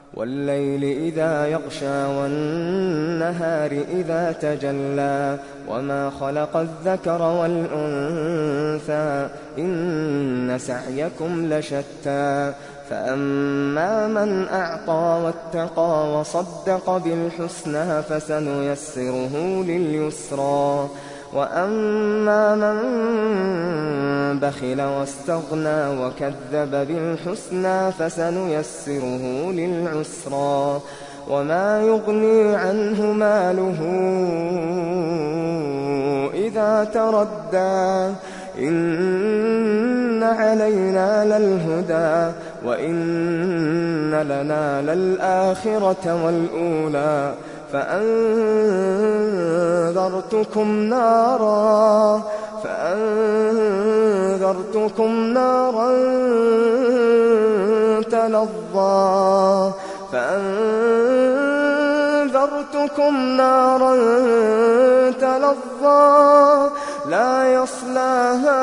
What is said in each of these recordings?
والليل إذا يغشى والنهار إذا تجلى وما خلق الذكر والأنثى إن سعيكم لشتى فأما من أعطى واتقى وصدق بالحسنى فسنيسره لليسرى وأما من بخل واستغنى وكذب بالحسنى فسنيسره للعسرى وما يغني عنه ماله إذا تردى إن علينا للهدى وإن لنا للآخرة والأولى فأنذرتكم نارا تلظى لا يصلاها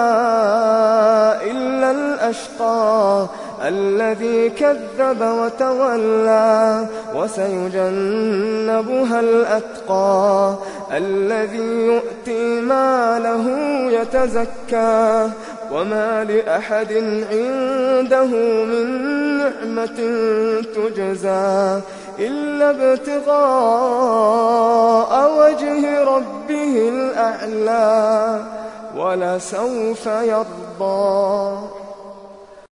إلا الأشقى الذي كذب وتولى وسيجنبها الأتقى الذي يؤتي ماله يتزكى وما لأحد عنده من نعمة تجزى إلا ابتغاء وجه ربه الأعلى ولسوف يرضى.